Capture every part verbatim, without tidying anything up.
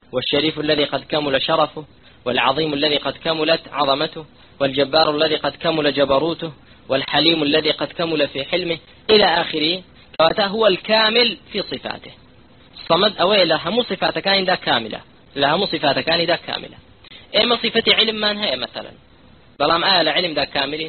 والشريف الذي قد كمل شرفه، والعظيم الذي قد كملت عظمته، والجبار الذي قد كمل جبروته، والحليم الذي قد كمل في حلمه إلى آخره. كواتا هو الكامل في صفاته. الصمد أوي لها مو صفاته كان ذا كاملة، لها مو صفاته كان ذا كاملة. إما صفة علم من هي مثلا، بلام آل علم ذا كاملين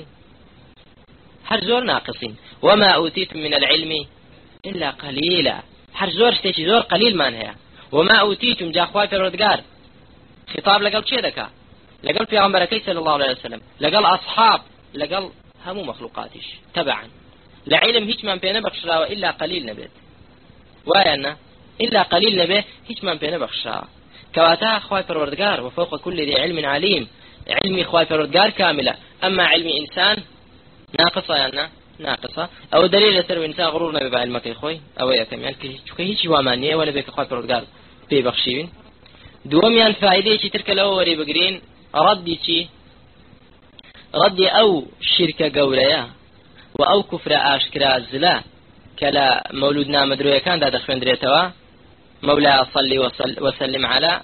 هر زور ناقصين. وما أوتيتم من العلم إلا قليلا، هر زور شتيش زور قليل من هي. وما أوتيتم جا خواه فرودگار خطاب لقل چه دكا؟ لقل پیغمبرکی صلى الله عليه وسلم، لقل أصحاب، لقل همو مخلوقاتش تبعا. لعلم هيك من بينه بخشراوه إلا قليل نبيت، وأنا إلا قليل نبيه هيك من بينه بخشراوه. كواتا خواه فرودگار وفوق كل ذي علم عليم، علمي خواه فرودگار كاملة، أما علمي إنسان ناقصة يعني ناقصة. أو دليل سر إنسان غرورنا ببع علمك يخوي أو يكمل يعني كهيش وامانية ولا بيك خواه فرودگار بيبخشين. دوميان فائدة شي ترك الأول بقرين ردي شي ردي أو شركة قوليا وأو كفر آشكرا الزلا كلا مولودنا مدرويا كان دا دخلن دريتوا مولا صلي وصل وسلم على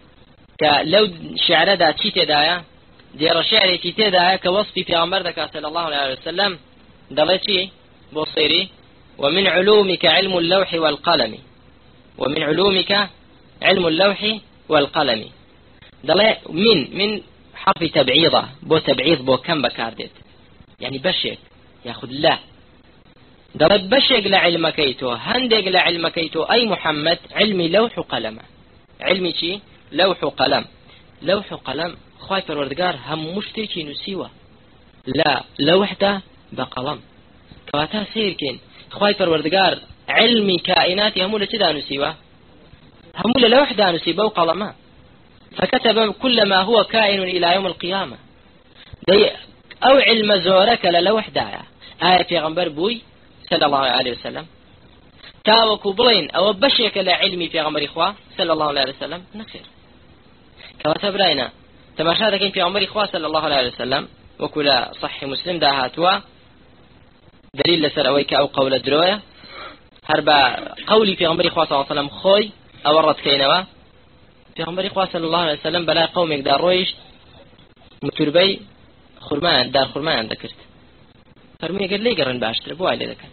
كلو شعر دا شي تدايا دير شعر شي تدايا كوصف في عمر ذاك صلى الله عليه وسلم دلتي بصيري ومن علومك علم اللوح والقلم، ومن علومك علم اللوح والقلم. دلي من من حرف تبعيضة بو تبعيض بو كم بكاردت يعني بشك ياخذ لا دلي بشك لعلم كيتو هندق لعلم كيتو أي محمد علمي لوح قلم، علمي شي لوح قلم. لوح قلم خواي پروردگار هم مشتركي نسيوه لا لوحده بقلم كواتا سيركين خواي پروردگار علمي كائنات همو لچدا نسيوه همو لوحده نسيبه وقلمه، فكتب كل ما هو كائن إلى يوم القيامة. دي أو علم زورك للوح دايا آية في غنبر بوي صلى الله عليه وسلم تاوكو بلين أو بشيك لعلمي في غنبر إخوة صلى الله عليه وسلم نخير. كواتب راينا تماشاتك في غنبر إخوة صلى الله عليه وسلم وكل صحي مسلم داهاتوا دليل لسر أويك أو قول دروية هربا قولي في غنبر إخوة صلى الله عليه وسلم خوي أورد كينوا في غنبر إخوة صلى الله عليه وسلم بلا قومك دار رويش متربي خرمان دار خرمان ذكرت فرمي قال لي قرن باشتر بو علي ذكر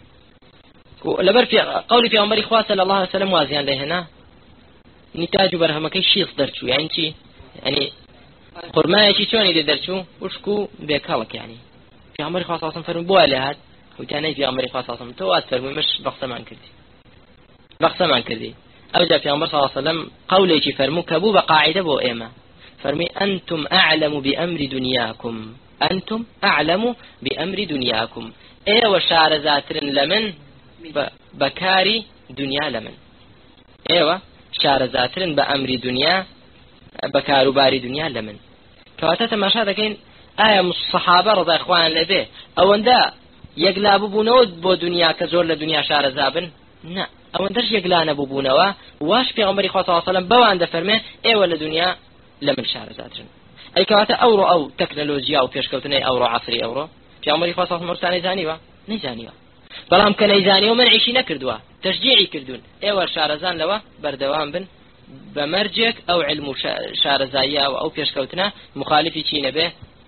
لبر في قولي في غنبر إخوة صلى الله عليه وسلم وازيان له هنا نتاج برهمك شيء صدرتشو يعني شي يعني خرمان شي شلون يدرتشو وشكو بيكالك يعني في غنبر إخوة صلى الله عليه وسلم فرمي بو علي هاد وكان في غنبر إخوة صلى الله عليه وسلم توات فرمي مش بخصة ما انكردي بخصة ما انكردي أوجا في عمر صلى الله عليه وسلم قولي شي فرمو كبو بقاعدة بو إيما فرمي أنتم أعلم بأمر دنياكم، أنتم أعلم بأمر دنياكم. إيه وشار زاترن لمن بكاري دنيا لمن إيه شار زاترن بأمر دنيا بكارو باري دنيا لمن. كواتات ما شاهدكين آية الصحابة رضا إخوان لبيه أو أندا يقلابو بنود بو دنيا كزور لدنيا شار زابن نا أو أندرش يقلان ببونوا واش في عمر إخوة صلى الله عليه وسلم بوان دفرمه إيه ولا دنيا لمن شهر زادرن. أي كواتا أورو أو تكنولوجيا أو بيشكوتني أورو عصري أورو في عمر إخوة صلى الله عليه وسلم مرساني زانيوا نيزانيوا بلام كان يزاني ومن عيشي نكردوا تشجيعي كردون إيه والشهر زان لوا بردوان بن بمرجك أو علم شهر زايا أو بيشكوتنا مخالفي شي نبه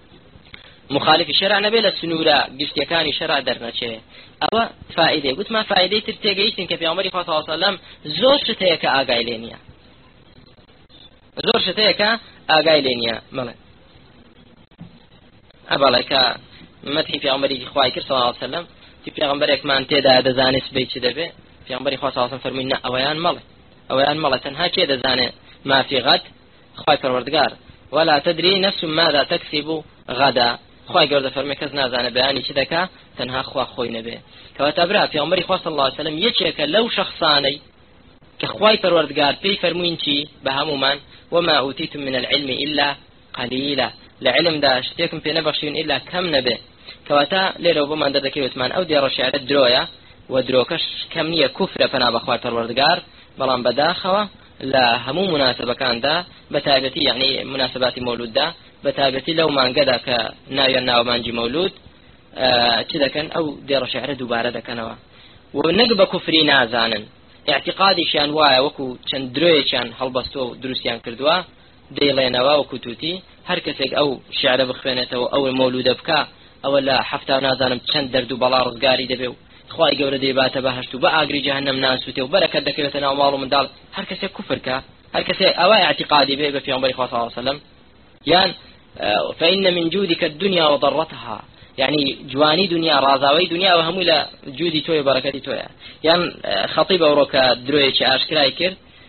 مخالف الشرع نبي للسنورة قشتيكاني شرع درنا شيء أو فائدة قلت ما فائدة ترتيجيشن كفي عمر صلى الله عليه وسلم زور شتيك آقايلينيا زور شتيك آقايلينيا ملا أبالك مدحي في عمر إخوائك صلى الله عليه وسلم في عمرك ما أنت دا دزانس بيت دبي في عمر إخوة صلى الله عليه وسلم فرمينا أويان ملا أويان ملا تنها كذا زانه ما في غد خواي پروردگار ولا تدري نفس ماذا تكسب غدا خواهي قرد فرمي كز نازانه بياني شدكا تنها خواه خوي نبي كواتبرا في عمر إخوة صلى الله عليه وسلم يتشيك لو شخصاني كخواهي پروردگار بي فرموين چي بهمو من وما أوتيتم من العلم إلا قليلا لعلم دا شتيكم في نبخشين إلا كم نبي كواتا ليرو بمان دردكي وثمان أو ديارو شعر الدرويا ودروكش كم نية كفر فنا بخواهي پروردگار بلان بداخوة لا همو مناسبة كان دا بتابتي يعني مناسبات مولود دا بتابتي لو ما انقدا كنايرنا ومانجي مولود كذا آه كان أو دير شعر دوبارة دا كانوا ونقب كفري نازانا اعتقادي شان وايا وكو چەند درۆیەکیان هەڵبەستۆ و دروستیان کردووە دەیڵێنەوە وەکو تووتی هەر کەسێک ئەو شیعرە بخوێنێتەوە ئەو مەولودە بکە ئەوە لە حەفتا نازانم چەند دەرد و بەڵا ڕزگاری دەبێ و خوای گەورە دەیباتە بەهەشت و بە ئاگری جەهەنەم ناسووتێ و بەرەکەت دەکەوێتە ناو ماڵ و منداڵ هەر کەسێک کوفرکە هەر کەسێک ئەوە اعتقادی بێ بە پێغەمبەری خوا صلی الله علیه وسلم یان فإن من جودك الدنيا وضرتها يعني جواني دنيا رازاوي دنيا وهمو لا جودي توي بركتي توي يعني خطيب أوروكا درويش أشكراي كر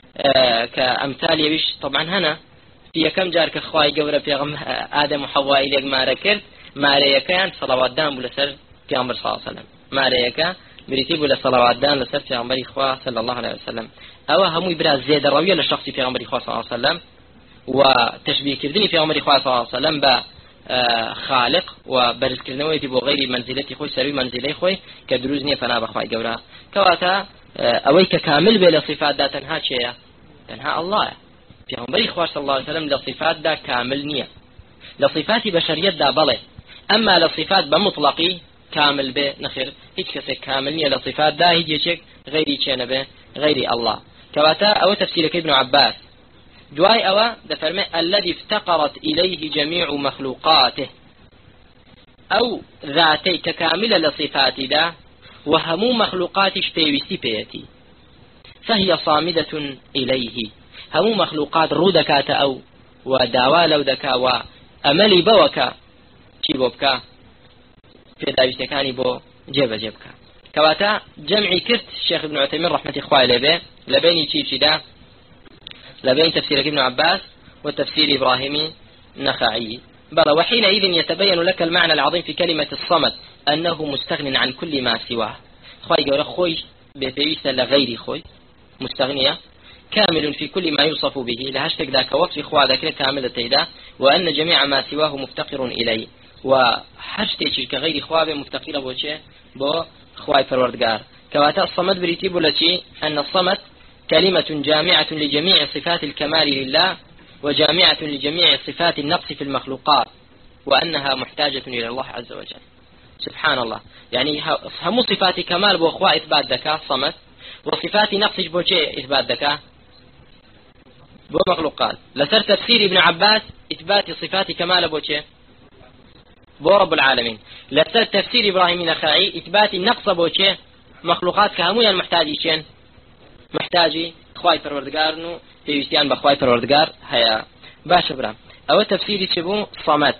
كأمثال يبيش طبعا هنا في كم جار كخواي جورا في غم آدم وحواء إليك ما ركرت ما ريكان صلوات دام ولا سر في عمر صلى الله عليه وسلم ما ريكا بريتيب ولا صلوات دام لسر في عمر إخوة صلى الله عليه وسلم أو همو يبرز زيادة روية للشخص في عمر إخوة صلى الله عليه وسلم وتشبيه كردني في عمر إخوة صلى الله عليه وسلم ب خالق وبرز كردنويتي بو غير منزلتي خوي سروي منزلي خوي كدروزني فنا بخواي جورا كواتا أويك كامل بلا صفات دا تنها شيء تنها الله في عمر إخوة صلى الله عليه وسلم لصفات دا كامل نية لصفات بشرية دا بله أما لصفات بمطلقي كامل به نخير هيك كسك كامل نية لصفات دا هيك شيء غيري كان به غيري الله كواتا أو تفسيرك ابن عباس دواي أوا دفرمي الذي افتقرت إليه جميع مخلوقاته أو ذاتي ككاملة لصفات دا وهمو مخلوقاتش بيوسي بيتي فهي صامدة إليه همو مخلوقات رودكات أو وداوا لودكا وأملي بوكا كيبوبكا في داويستكاني بو جيب جيبكا كواتا جمعي كرت الشيخ ابن عثيمين رحمة إخوائي لبي لبيني تشيب دا لبين تفسير ابن عباس وتفسير إبراهيم نخعي بل وحينئذ يتبين لك المعنى العظيم في كلمة الصمد أنه مستغن عن كل ما سواه خوي جورا خوي بفيس لغير خوي مستغنية كامل في كل ما يوصف به لهاشتك ذاك وصف إخوة ذاكرة كاملة تيدا وأن جميع ما سواه مفتقر إليه وحشتك كغير إخوة مفتقرة بوشي بو خواي فروردقار كواتا الصمد بريتيب لتي أن الصمد كلمة جامعة لجميع صفات الكمال لله وجامعة لجميع صفات النقص في المخلوقات وأنها محتاجة إلى الله عز وجل سبحان الله يعني هم صفات كمال بأخوة إثبات ذكاء صمت وصفات نقص بوجه إثبات ذكاء بمخلوقات لسر تفسير ابن عباس إثبات صفات كمال بوجه بو رب العالمين لسر تفسير إبراهيم نخعي إثبات نقص بوجه مخلوقات كهمويا محتاجين محتاجي خواي پروردگارنو پێویستیان بە خوای پەروەردگار هەیە باشە برا ئەوە تەفسیری چ بوو صمد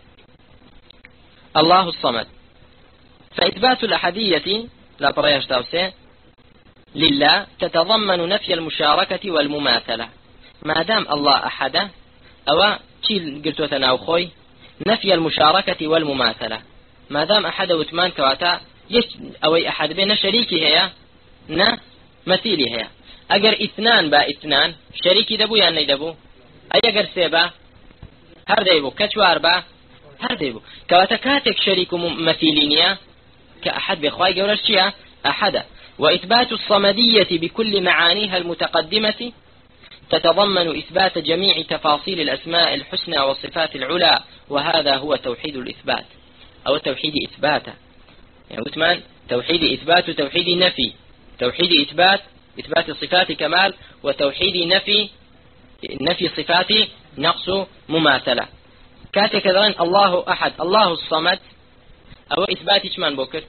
الله الصمد فإثبات الأحدية لا بريش داوسي لله تتضمن نفي المشاركة والمماثلة ما دام الله أحد أو تشيل قلتو تناو خوي نفي المشاركة والمماثلة ما دام أحد وثمان كواتا يش أو أحد بين شريكي هي نا مثيلي هي اگر اثنان با اثنان شریکی دبو یا نه دبو اگر سه با هر دیبو کچوار با هر دیبو کواتا کاتک شریک مثیلینیا كأحد بخواي جورش شيئا أحد وإثبات الصمدية بكل معانيها المتقدمة تتضمن إثبات جميع تفاصيل الأسماء الحسنى والصفات العلى وهذا هو توحيد الإثبات أو توحيد إثباته يعني عثمان توحيد إثبات توحيد نفي توحيد إثبات إثبات صفات كمال وتوحيد نفي نفي صفات نقص مماثلة كاتك كذلك الله أحد الله الصمد أو إثبات إشمان بوكرت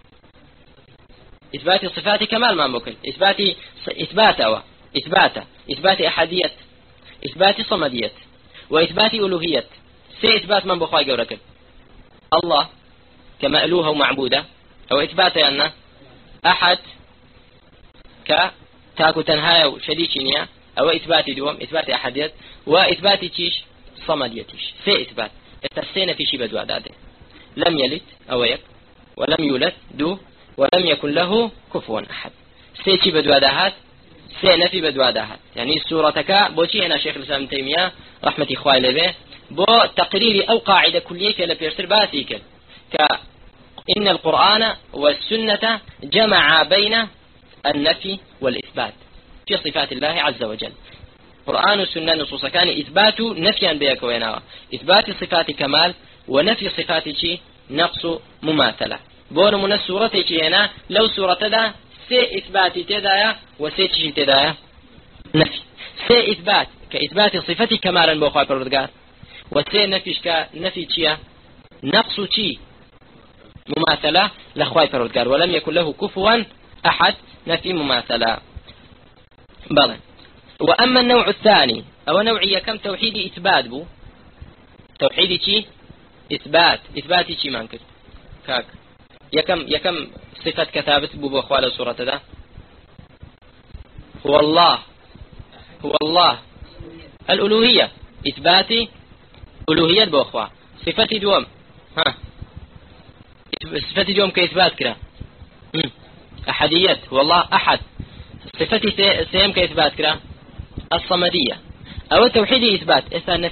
إثبات صفات كمال ما بوكرت إثبات إثبات أو إثبات إثبات أحدية إثبات صمدية وإثبات ألوهية سي إثبات من بخواي جورك الله كما ألوه ومعبودة أو إثبات أن أحد ك تاكو تنهاية وشديدية أو إثبات دوم إثبات أحدية وإثبات تيش صمديتيش سي إثبات التفسين في شيء بدو داده لم يلد أو يك ولم يولد دو ولم يكن له كفوا أحد سي شيء بدو داهات سي نفي بدو داهات يعني سورتك بوشي هنا شيخ الإسلام تيمية رحمة إخوائي لبه بو تقرير أو قاعدة كلية لبيرسر باسيك إن القرآن والسنة جمع بين النفي والإثبات في صفات الله عز وجل قرآن والسنة نصوص كان إثبات نفيا بيك ويناوا إثبات صفات كمال ونفي صفات شيء نقص مماثلة بون من السورة هنا لو سورة دا سي إثباتي تدايا وسي تشي تدايا نفي. سي إثبات كإثبات صفتي كمالا بوخواي پروردگار، وسي نفيش كنفي تشيا نقص تشي مماثلة لخواي پروردگار، ولم يكن له كفوا أحد، نفي مماثلة. بلى. وأما النوع الثاني أو نوعية كم توحيد إثبات بو، توحيد تشي إثبات، إثباتي تشي مانكت كاك يكم يكم صفة كثابت بو بوخواي سورة ده هو الله، هو الله الألوهية، إثباتي ألوهية بوخوا. صفتي دوم ها صفتي دوم كإثبات كده أحدية، هو الله أحد. صفتي سيم كإثبات كده الصمدية. أو توحيد إثبات إثبات.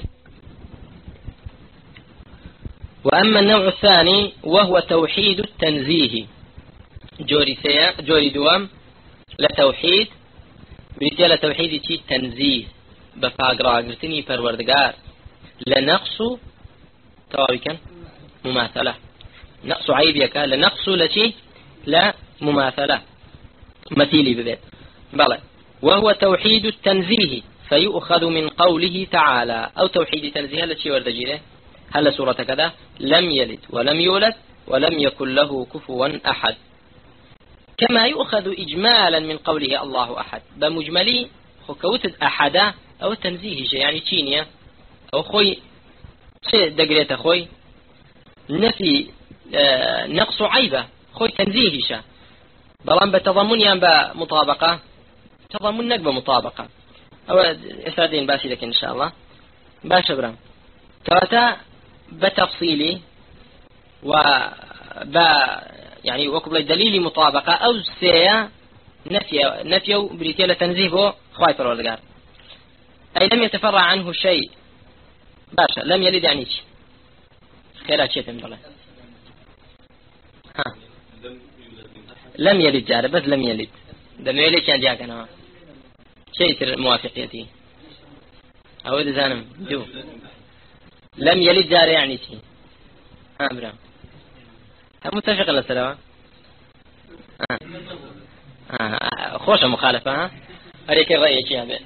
وأما النوع الثاني وهو توحيد التنزيه، جوري سيا جوري دوم لتوحيد بريتيا لتوحيد تي تنزيه بفاقرا قرتني پروردگار لنقص تواويكا مماثلة، نقص عيبك لنقص لشي لا مماثلة مثيلي ببيت. بلى. وهو توحيد التنزيه فيؤخذ من قوله تعالى، أو توحيد تنزيه لشي وردجيره هل سورة كذا لم يلد ولم يولد ولم يكن له كفوا أحد، كما يؤخذ إجمالا من قوله الله أحد. بمجملي خكوت أحدا أو تنزيه شيء يعني تشينيا أو خوي شيء دقريت خوي نفي آه نقص عيبة خوي تنزيه شيء بلان بتضمن يا بمطابقة تضمن نقبة مطابقة أو إسرائيل باشي لك إن شاء الله باش برام كواتا بتفصيلي وب يعني وقبل دليل مطابقة أو سيا نفي نفي بريتيا تنزيه بو خواي پروردگار، أي لم يتفرع عنه شيء. باشا لم يلد يعني شيء خيرات شيء تنبغي ها لم يلد جاره بس لم يلد لم يلد كان جاك أنا شيء موافقيتي أو إذا زانم جو لم يلد جاره يعني شيء ها برام متفق على السلام. آه. آه. خوش مخالفة ها أريك الرأي شيء هذا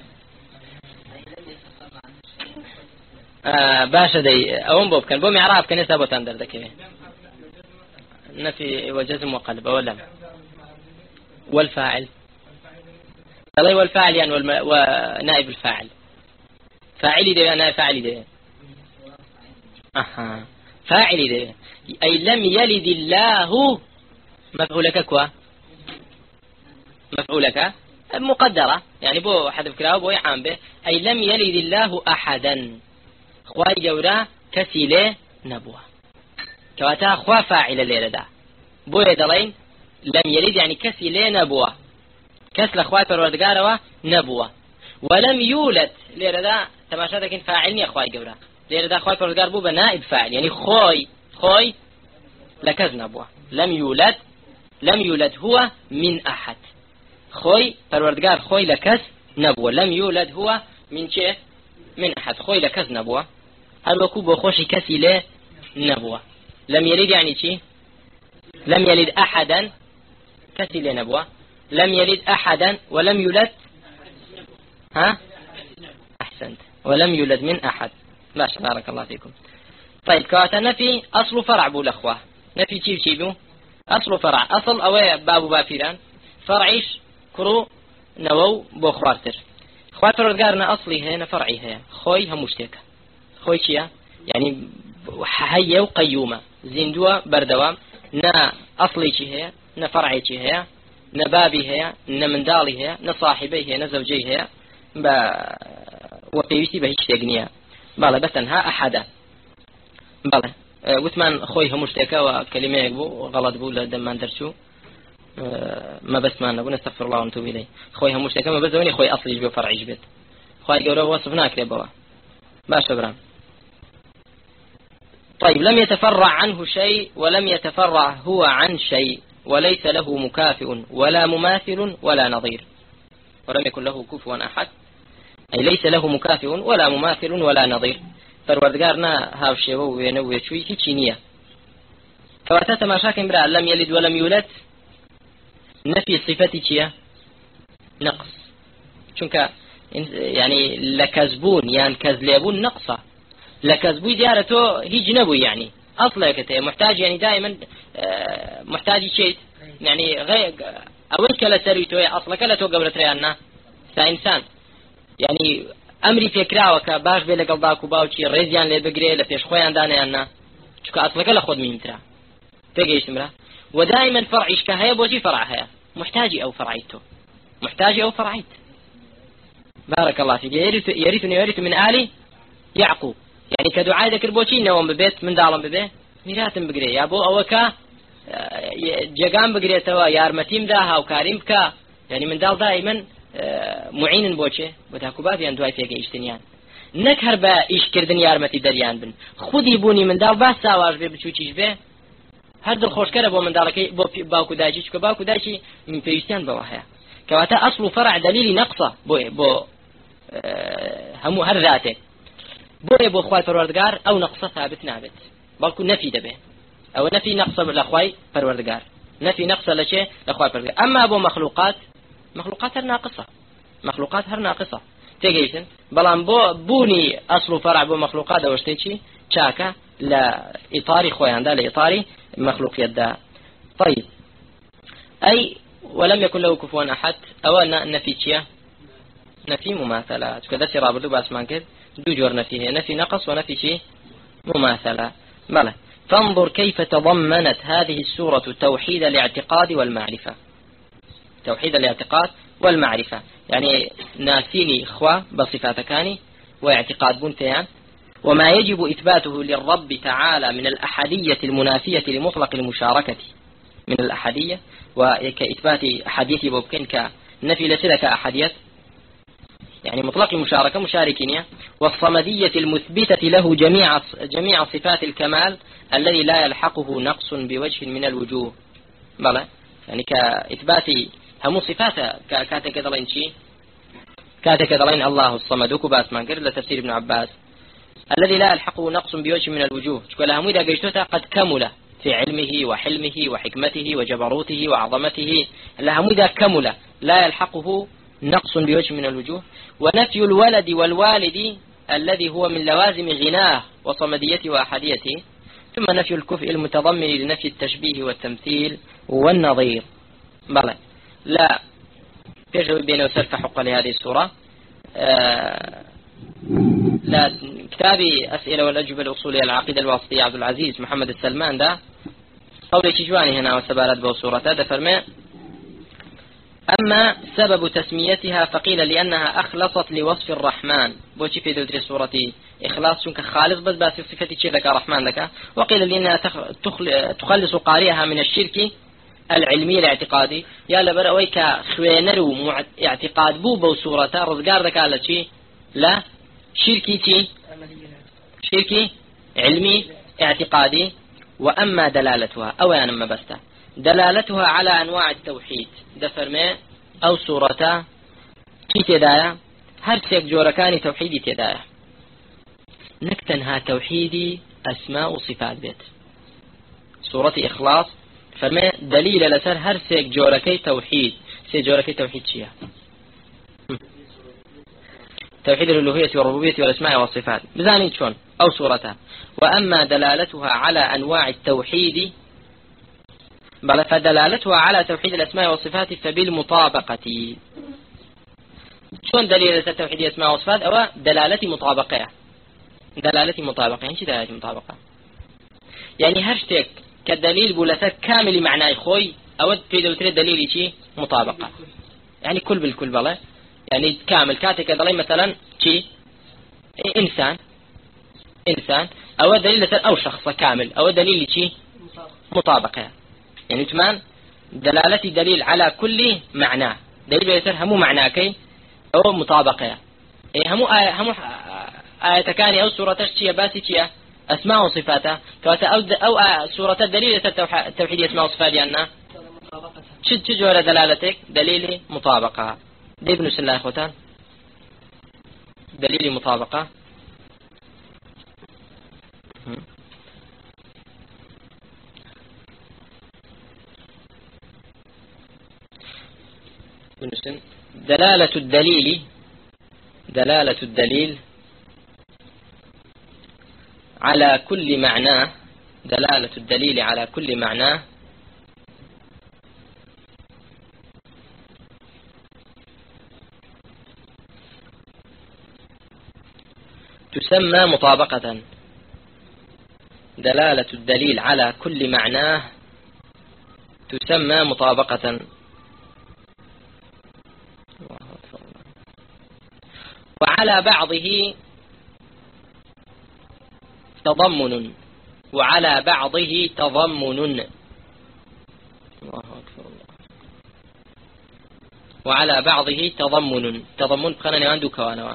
آه باشا دي أون بوب كان بوم يعرف كان يسابو تندر ذكي نفي وجزم وقلب ولا والفاعل الله والفاعل يعني والم... ونائب الفاعل فاعلي ده نائب فاعلي ده أها فاعلي ده أي لم يلد الله مفعولك كوا مفعولك مقدرة يعني بو حذف كلاه بو يعام به أي لم يلد الله أحدا خواي جورا كسيله نبوه كواتا خوا فاعل الليلة ده بو يدلين لم يلد يعني كسيله نبوه كسل خواي پروردگاروا نبوه ولم يولد ليلة ده تماشاتك فاعلني خواي جورا ليلة ده خواي پروردگار بو بنائب فاعل يعني خوي خوي لكز نبوه لم يولد لم يولد هو من أحد خوي پروردگار خوي لكز نبوه لم يولد هو من شيء من أحد خوي لكز نبوه هل وكو بخوشي كسي له نبوه لم يلد يعني شيء لم يلد أحدا كسي له نبوه لم يلد أحدا ولم يولد ها أحسنت ولم يولد من أحد ماشي بارك الله فيكم. طيب كواتا نفي أصل فرع بو الأخوة نفي شيء شيء بو أصل فرع أصل أو باب بافيران فرعيش كرو نوو بو خوارتر خواتر الجارنا أصلي هنا فرعي هي خوي همشتك خوي شيا يعني هي وقيومة زندوة بردوام نا أصلي شي هي نا فرعي شي هي نا بابي هي نا مندالي هي نا صاحبي هي نا زوجي هي با وبيوسي بهيش تجنيا بالا بس انها أحدا بالا وثمان خوي همشتك وكلمة يقبو غلط بو لدم ما ندرسو ما بس ما نقول نستغفر الله ونتوب إليه خوي همشتك ما بزوني خوي أصلي جبو فرعي جبت خوي جوره وصفناك لبوا باش برام. طيب لم يتفرع عنه شيء ولم يتفرع هو عن شيء وليس له مكافئ ولا مماثل ولا نظير ولم يكن له كفوا أحد أي ليس له مكافئ ولا مماثل ولا نظير فالوردقارنا هاوشي وينوي شوي هيك نية فواتات ما شاك امرأة لم يلد ولم يولد نفي صفتي چيا نقص چونك يعني لكذبون يعني كذلبون نقصة لكذبوا زيارته هيج نبو يعني أصلا كته محتاج يعني دائما محتاج شيء يعني غير أول كلا سريته أصلا كلا تو قبل تريانا سإنسان يعني أمري فكرة وكباش بيلك الضاك وباوشي ريزيان اللي بقري لفيش خويا دانا أنا شو كأصلا كلا خود مين ترى تجيش مرة ودائما فرعيش كهيا بوجي فرعها محتاج أو فرعيته محتاج أو فرعيت بارك الله فيك يرث يرثني يرث من آلي يعقوب يعني كدعاء ذكر بوشي نوم ببيت من دالم ببيت ميراثم بقري يا أبو أوكا جگان بقري توا يارمتيم داها وكاريم بكا يعني من دال دائما معين بوشي وتاكوبا في أندواي فيك إجتنيان نكهر با إيش كردن يارمتي دريان بن خودي بوني من دال باس ساواج بي بچوچيش بي هر دل خوش كره بو من دالكي بو باوكو داجي چكو باوكو داجي من بيستان بواها كواتا أصل فرع دليل نقصة بو بو همو هر ذاته بو بو خوای پروردگار او نقصه ثابت نابت بلکو نفي دبه او نفي نقصه لخوای پروردگار نفي نقصه لشي لخوای پروردگار اما ابو مخلوقات مخلوقات هر ناقصه مخلوقات هر ناقصه تيجيشن بلان بو بوني اصل فرع بو مخلوقات دوشتي چاكا لا اطاري خويان دا لاطاري مخلوقيات دا طيب اي ولم يكن له كفوا احد او نفي تشيا نفي مماثلة كذا سيراب دو باسمان كده دو جور نفي نفي نقص ونفي شيء مماثلة ماله فانظر كيف تضمنت هذه السورة توحيد الاعتقاد والمعرفة توحيد الاعتقاد والمعرفة يعني ناسيني إخوة بصفاتكاني واعتقاد بنتيان وما يجب إثباته للرب تعالى من الأحدية المنافية لمطلق المشاركة من الأحدية وكإثبات أحدية بوبكين كنفي لسلك أحدية يعني مطلق المشاركة مشاركين والصمدية المثبتة له جميع جميع صفات الكمال الذي لا يلحقه نقص بوجه من الوجوه بلى يعني كإثبات هم صفات كاتك ذلين شيء كاتك ذلين الله الصمد وكباس من قرد لتفسير ابن عباس الذي لا يلحقه نقص بوجه من الوجوه شكل هم إذا قيشتها قد كمل في علمه وحلمه وحكمته وجبروته وعظمته لهم إذا كمل لا يلحقه نقص بوجه من الوجوه ونفي الولد والوالد الذي هو من لوازم غناه وصمديته وأحديته ثم نفي الكفء المتضمن لنفي التشبيه والتمثيل والنظير بلى لا يجب بين وسلف حق لهذه السورة آه لا كتابي أسئلة والأجوبة الأصولية العقيدة الواسطية عبد العزيز محمد السلمان ده قولي شجواني هنا وسبالات بوصورة هذا فرمي أما سبب تسميتها فقيل لأنها أخلصت لوصف الرحمن بوشي في ذلك السورة إخلاص شنك خالص بس بس صفتي شيء ذكر الرحمن لك وقيل لأنها تخلص قارئها من الشرك العلمي الاعتقادي يا لبرأويك خوينرو اعتقاد بو بوصورة رزقار ذكر لشي لا شركي شي شركي علمي اعتقادي وأما دلالتها أو يعني ما بسته دلالتها على أنواع التوحيد دفرمي أو صورتا كي تدايا هر سيك جوركاني توحيدي تدايا نكتنها توحيدي أسماء وصفات بيت صورة إخلاص فرمي دليل لسر هر سيك جوركي توحيد سيك جوركي توحيد شيا توحيد الألوهية والربوبية والأسماء والصفات بزاني شون أو صورتها وأما دلالتها على أنواع التوحيد بل فدلالتها على توحيد الأسماء والصفات فبالمطابقة شون دليل توحيد الأسماء والصفات أو دلالة مطابقة دلالة مطابقة يعني دلالة مطابقة يعني هرشتك كدليل بولسات كامل معنى خوي أو في دليل دليل شيء مطابقة يعني كل بالكل بلا يعني كامل كاتك دليل مثلا شيء إنسان إنسان أو دليل أو شخص كامل أو دليل شيء مطابقة يعني تمان دلالتي دليل على كل معنى دليل يصير همو معناكي أو مطابقة إيه همو آية همو آية كاني أو سورة تشتية باسي تشية أسماء وصفاتها كواتا أو أو آية سورة الدليل التوحيد أسماء وصفات لأنها شد تجوى دلالتك دليل مطابقة دي ابن سلا يا أخوتان دليل مطابقة دلالة الدليل دلالة الدليل على كل معناه دلالة الدليل على كل معناه تسمى مطابقة. دلالة الدليل على كل معناه تسمى مطابقة. وعلى بعضه تضمن وعلى بعضه تضمن الله أكبر الله. وعلى بعضه تضمن تضمن بخنا نواندو كوانوا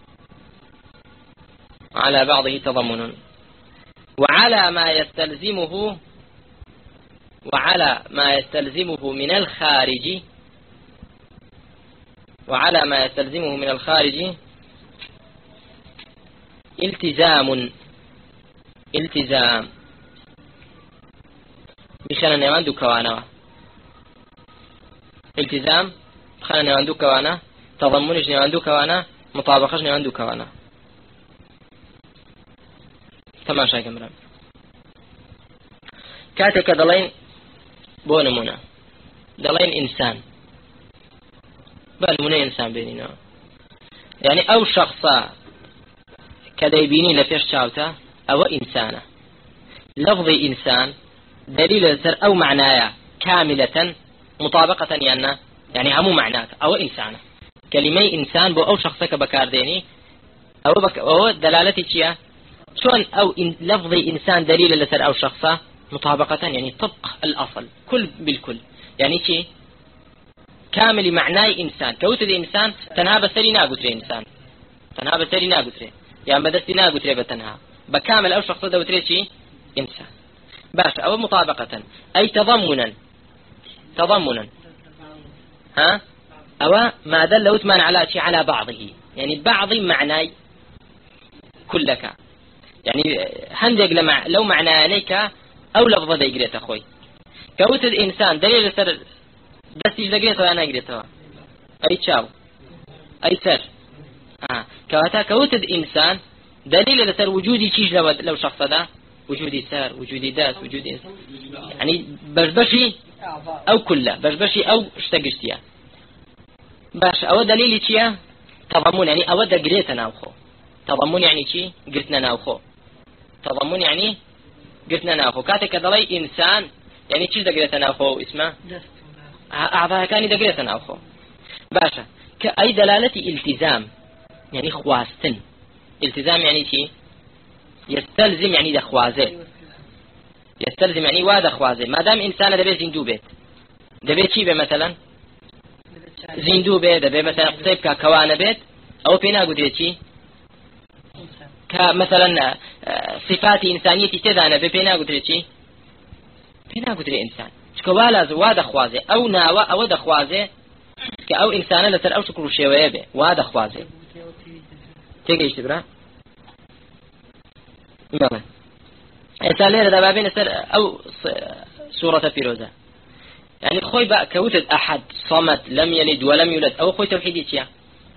على بعضه تضمن. وعلى ما يستلزمه وعلى ما يستلزمه من الخارج وعلى ما يستلزمه من الخارج التزام التزام بخنا نواندو كوانوا التزام بخنا نواندو كوانا تضمنش نواندو كوانا مطابقش نواندو كوانا. تماشا كمرا كاتك دلين بونمونا دلين إنسان بالمنا إنسان بيننا يعني أو شخصا كديبيني لفيش شاوتا أو إنسانة لفظي إنسان دليل سر أو معنايا كاملة مطابقة يعني يعني عمو معناك أو إنسانة كلمة إنسان بو أو شخصك بكارديني أو, بك أو دلالتي كيا شون أو إن لفظي إنسان دليل لسر أو شخصا مطابقة يعني طبق الأصل كل بالكل يعني كي كامل معناي إنسان كوتد إنسان تنها بسري ناقتري إنسان تنها بسري ناقتري يعني بدستي ناقتري بتنها بكامل أو شخص دوتري كي إنسان باش أو مطابقة أي تضمنا تضمنا ها أو ما دل وثمان على شيء على بعضه يعني بعض معناي كلك يعني هندق لمع لو معنى عليك أو لفظة دقيقة أخوي كوت الإنسان دليل سر بس يجدقيته وأنا قريته أي تشاو أي سر آه كواتا كوت الإنسان دليل سر وجودي شيء لو لو شخص ده وجودي سر وجودي داس وجودي إنسان. يعني بشبشي أو كله بشبشي أو اشتقشتيا باش أو دليل شيء تضمن يعني أو دقيقة ناوخو تضمن يعني شيء قلتنا ناوخو تضمن يعني قلتنا ناخو كاتك دلي إنسان يعني كيش دقيقة ناخو اسمه أعضاء كان دقيقة ناخو باشا كأي دلالة التزام يعني خواستن التزام يعني شيء يستلزم يعني دخوازه يستلزم يعني واد خوازه ما دام إنسان دبي زندو بيت دبي شيء مثلا زندو بيت دبي مثلا قصيب كوان بيت أو بينا قدرت شيء كمثلا صفات إنسانية تدانا ببينا قدرتي بينا قدري إنسان شكوالا زواد خوازي أو ناوى أو دخوازي كأو إنسانا لسر أو شكرو شوية بي واد خوازي تيجي يشتبرا مالا إنسان دبابين سر أو سورة فيروزة يعني خوي بقى كوتد أحد صمت لم يلد ولم يولد أو خوي توحيدي تيا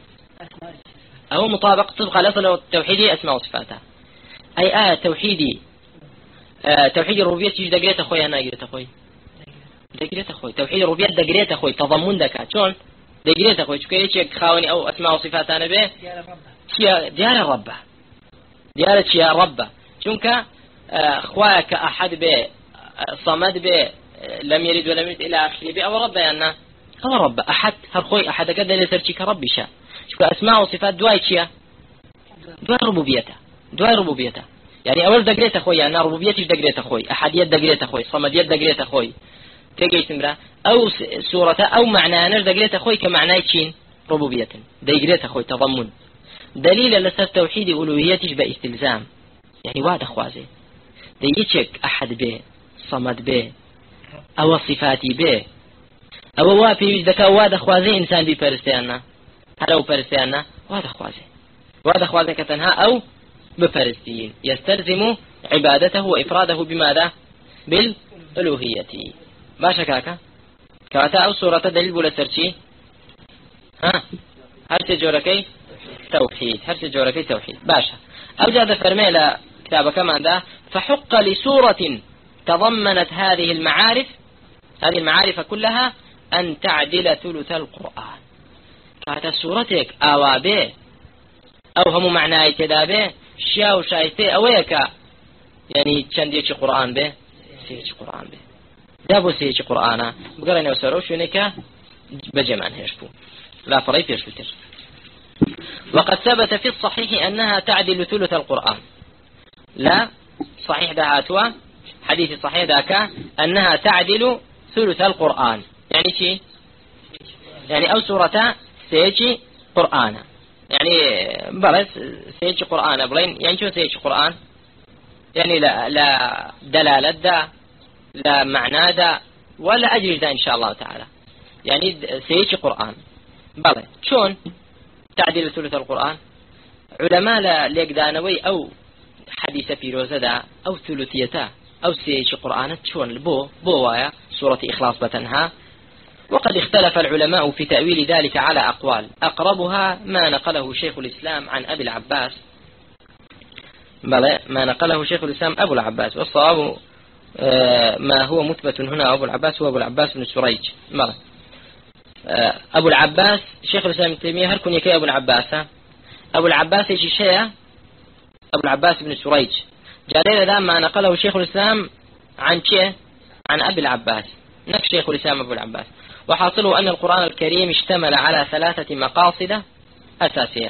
أو مطابق طبق الأصل التوحيدي أسماء وصفاتها أي آية توحيدي آه توحيد الربوبية تيجي دقريت أخوي أنا قريت أخوي دقريت أخوي توحيد الربوبية دقريت أخوي تضمن دكا شون دقريت أخوي شو كذي شيء خاوني أو أسماء وصفات أنا به شيء ديار ربه ديار شيء ربه شونك أخواك أحد به صمد به لم يلد ولم يولد إلى آخره به أو ربه يعني هو ربه أحد هرخوي أحد قد يصير كربي شاء شو أسماء وصفات دواي شيء دواي ربوبيته دواي ربوبيته يعني أول دقريت أخوي يعني ربوبيتي دقريت أخوي أحدية دقريت أخوي صمدية دقريت أخوي تيجي تمرة أو سورة أو معنى نر دقريت أخوي كمعنى تشين ربوبية دقريت أخوي تضمن دليل لسات توحيد ألوهيتش باستلزام يعني واحد أخوازي ديتشك أحد به صمد به أو صفاتي به أو وافي ذكاء واحد أخوازي إنسان بفرستيانا هذا هو فرستيانا واحد أخوازي واحد أخوازي كتنها أو بفرستين يستلزم عبادته وإفراده بماذا بالألوهية باشا كاكا كاتا أو سورة دليل بولا سرشي ها هرس جوركي توحيد هرس جوركي توحيد باشا أو جاد فرمي لا كتاب كمان ده فحق لسورة تضمنت هذه المعارف هذه المعارف كلها أن تعدل ثلث القرآن كانت سورتك أوابه أو هم معناه تدابه شياو شايته أويك يعني چنديش قرآن به سيج قرآن به دابو سيج قرآن بقرأنا وسروش ونكا بجمان هيشبو لا فريت يشبتر وقد ثبت في الصحيح أنها تعدل ثلث القرآن لا صحيح دهاتوا حديث صحيح ذاك أنها تعدل ثلث القرآن يعني شيء يعني أو سورة سيج قرآن يعني بس سيج قرآن بلين يعني شو سيج قرآن يعني لا لا دلالة دا لا معنى دا ولا أجل دا إن شاء الله تعالى يعني سيج قرآن بلى شون تعديل ثلث القرآن علماء لا ليقدانوي أو حديث في روزدا أو ثلثيتا أو سيج قرآن شون بو بوايا سورة إخلاص بتنها وقد اختلف العلماء في تأويل ذلك على أقوال أقربها ما نقله شيخ الإسلام عن أبي العباس بلى ما نقله شيخ الإسلام أبو العباس والصواب ما هو مثبت هنا أبو العباس هو أبو العباس بن سريج بلى أبو العباس شيخ الإسلام ابن تيمية هل كن يكي أبو العباس أبو العباس يجي شيء أبو العباس بن سريج جاري ذا ما نقله شيخ الإسلام عن شيء عن أبي العباس نفس شيخ الإسلام أبو العباس وحاصله أن القرآن الكريم اشتمل على ثلاثة مقاصد أساسية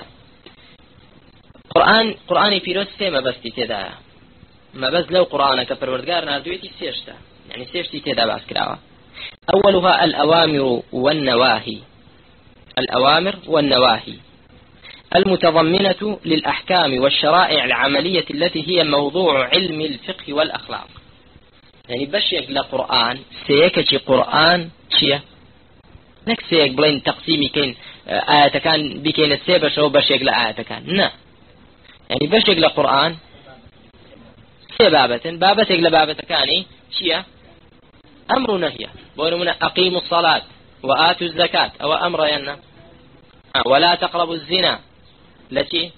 قرآن قرآن في روسته ما بس تدا ما بس لو قرآن كبروردگار نردويتي سيشتا يعني سيشتي تدا باس كراوا أولها الأوامر والنواهي الأوامر والنواهي المتضمنة للأحكام والشرائع العملية التي هي موضوع علم الفقه والأخلاق يعني بشيك لقرآن سيكشي قرآن شيء نك سيك بلين تقسيمي كين آية كان بكين السيبة شو بشيك لآية كان نا يعني بشيك لقرآن سبابة بابتك لبابة كاني شيء أمر نهي بونمنا أقيموا الصلاة وآتوا الزكاة أو أمر ينا ولا تقربوا الزنا التي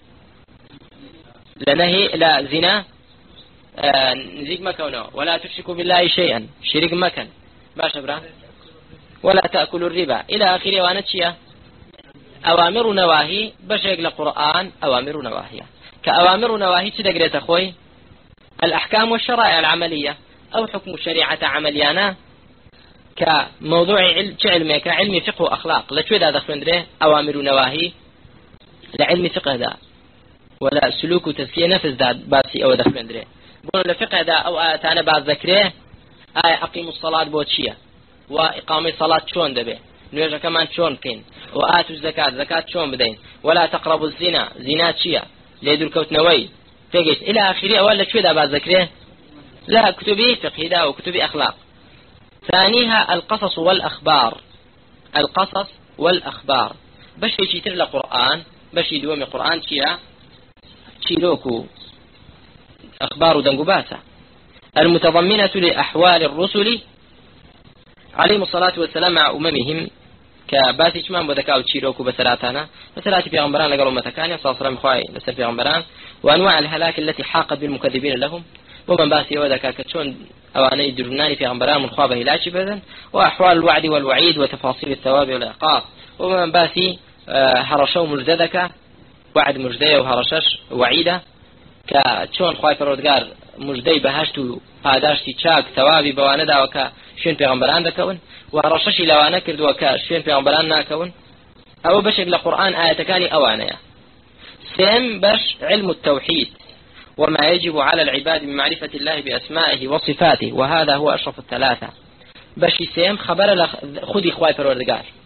لنهي لا زنا آه نزيق مكونه ولا تشركوا بالله شيئا شرك مكان باشا برا ولا تأكلوا الربا إلى آخره وانتشيا أوامر نواهي بشيك لقرآن أوامر نواهي كأوامر نواهي تدقريت أخوي الأحكام والشرائع العملية أو حكم الشريعة عمليانا كموضوع علم كعلم فقه وأخلاق لا شو ذا دخلن دري أوامر ونواهي لعلم فقه ذا ولا سلوك وتزكية نفس ذا باسي أو دخلن دري بقول لفقه ذا أو أنا بعد ذكره آية أقيموا الصلاة بوتشية وإقامة صلاة شون دبي نوجه كمان شون كين وآتوا الزكاة زكاة شون بدين ولا تقربوا الزنا زنا شيا ليدر كوت نوي فيجش إلى آخره أولا شو ذا بعد ذكره لا كتبي فقه ذا وكتبي أخلاق ثانيها القصص والأخبار القصص والأخبار باش يشيتر لقرآن باش يدوم القرآن شيا شيلوكو أخبار دنقباسة المتضمنة لأحوال الرسل عليهم الصلاة والسلام مع أممهم كباسي شمان بذكاء تشيلوكو بسراتنا بسرات في غمبران لقالوا متكانية صلى الله عليه وسلم خواهي بسر في غمبران وأنواع الهلاك التي حاقت بالمكذبين لهم ومن باسي وذكاء كتشون أواني يدرناني في غمبران من خوابه هلاك بذن وأحوال الوعد والوعيد وتفاصيل الثواب والعقاب ومن باسي هرشو مجددك وعد مجدية وهرشش وعيدة كتشون خواهي فرودقار مجدي بهاشتو پاداشتی چاک ثوابی بوانه دا وکا شوێن پێغەمبەران دەکەون و ڕەشەشی لەوانە کردووە کە شوێن پێغەمبەران ناکەون ئەوە بەشێک لە قورئان ئاەتەکانی ئەوانەیە. سێم بەش علم التوحيد وما يجب على العباد من معرفة الله بأسمائه وصفاته وهذا هو أشرف الثلاثة. بەشی سێم خبر خودی خوای پەروەردگار